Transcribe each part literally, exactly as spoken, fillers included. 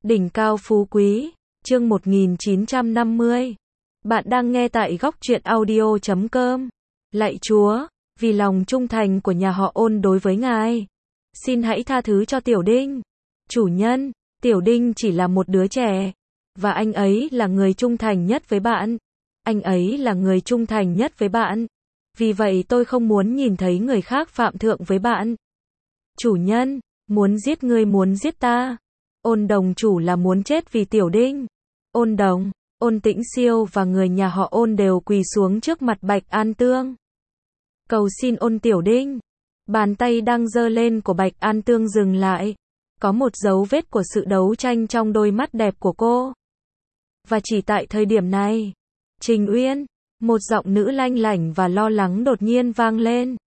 Đỉnh cao phú quý, chương một nghìn chín trăm năm mươi. Bạn đang nghe tại góc truyện audio chấm com. Lạy Chúa, vì lòng trung thành của nhà họ Ôn đối với Ngài, xin hãy tha thứ cho Tiểu Đinh. Chủ nhân, Tiểu Đinh chỉ là một đứa trẻ, và anh ấy là người trung thành nhất với bạn. Anh ấy là người trung thành nhất với bạn. Vì vậy tôi không muốn nhìn thấy người khác phạm thượng với bạn. Chủ nhân, muốn giết ngươi muốn giết ta. Ôn đồng chủ là muốn chết vì Tiểu Đinh. Ôn đồng, Ôn Tĩnh Siêu và người nhà họ Ôn đều quỳ xuống trước mặt Bạch An Tương. Cầu xin Ôn Tiểu Đinh. Bàn tay đang giơ lên của Bạch An Tương dừng lại. Có một dấu vết của sự đấu tranh trong đôi mắt đẹp của cô. Và chỉ tại thời điểm này, Trình Uyên, một giọng nữ lanh lảnh và lo lắng đột nhiên vang lên.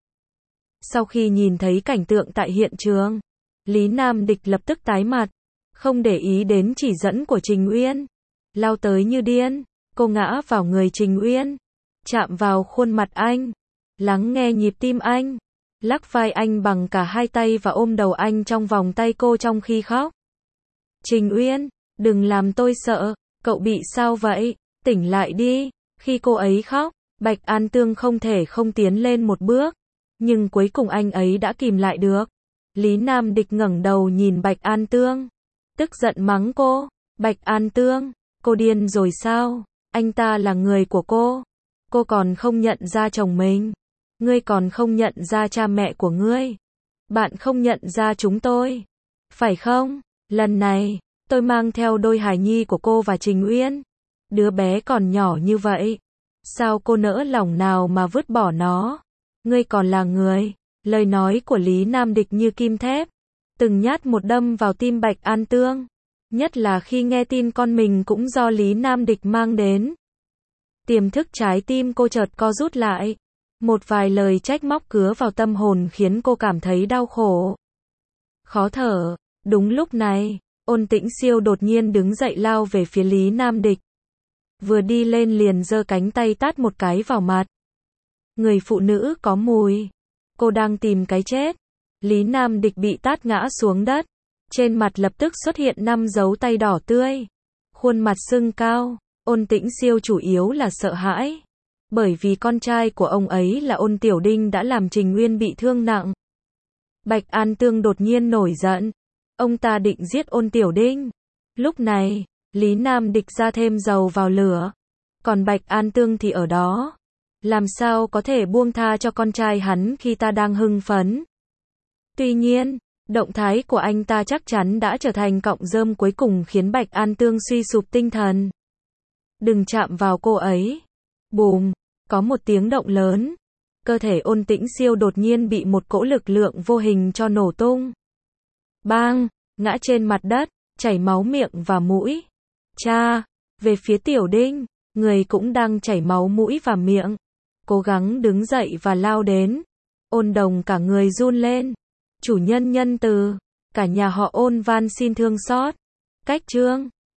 Sau khi nhìn thấy cảnh tượng tại hiện trường, Lý Nam Địch lập tức tái mặt, không để ý đến chỉ dẫn của Trình Uyên, lao tới như điên. Cô ngã vào người Trình Uyên, chạm vào khuôn mặt anh, lắng nghe nhịp tim anh, lắc vai anh bằng cả hai tay và ôm đầu anh trong vòng tay cô trong khi khóc. Trình Uyên, đừng làm tôi sợ, cậu bị sao vậy? Tỉnh lại đi. Khi cô ấy khóc, Bạch An Tương không thể không tiến lên một bước, nhưng cuối cùng anh ấy đã kìm lại được. Lý Nam Địch ngẩng đầu nhìn Bạch An Tương, tức giận mắng cô. Bạch An Tương, cô điên rồi sao? Anh ta là người của cô. Cô còn không nhận ra chồng mình. Ngươi còn không nhận ra cha mẹ của ngươi. Bạn không nhận ra chúng tôi. Phải không? Lần này, tôi mang theo đôi hài nhi của cô và Trình Uyên. Đứa bé còn nhỏ như vậy. Sao cô nỡ lòng nào mà vứt bỏ nó? Ngươi còn là người. Lời nói của Lý Nam Địch như kim thép, từng nhát một đâm vào tim Bạch An Tương. Nhất là khi nghe tin con mình cũng do Lý Nam Địch mang đến. Tiềm thức trái tim cô chợt co rút lại. Một vài lời trách móc cứa vào tâm hồn khiến cô cảm thấy đau khổ, khó thở. Đúng lúc này, Ôn Tĩnh Siêu đột nhiên đứng dậy lao về phía Lý Nam Địch. Vừa đi lên liền giơ cánh tay tát một cái vào mặt. Người phụ nữ có mùi. Cô đang tìm cái chết. Lý Nam Địch bị tát ngã xuống đất. Trên mặt lập tức xuất hiện năm dấu tay đỏ tươi. Khuôn mặt sưng cao. Ôn Tĩnh Siêu chủ yếu là sợ hãi. Bởi vì con trai của ông ấy là Ôn Tiểu Đinh đã làm Trình Uyên bị thương nặng. Bạch An Tương đột nhiên nổi giận. Ông ta định giết Ôn Tiểu Đinh. Lúc này, Lý Nam Địch ra thêm dầu vào lửa. Còn Bạch An Tương thì ở đó. Làm sao có thể buông tha cho con trai hắn khi ta đang hưng phấn. Tuy nhiên, động thái của anh ta chắc chắn đã trở thành cọng rơm cuối cùng khiến Bạch An Tương suy sụp tinh thần. Đừng chạm vào cô ấy. Bùm, có một tiếng động lớn. Cơ thể Ôn Tĩnh Siêu đột nhiên bị một cỗ lực lượng vô hình cho nổ tung. Bang, ngã trên mặt đất, chảy máu miệng và mũi. Cha, về phía Tiểu Đinh, người cũng đang chảy máu mũi và miệng. Cố gắng đứng dậy và lao đến. Ôn đồng cả người run lên. Chủ nhân nhân từ, cả nhà họ Ôn van xin thương xót. Cách chương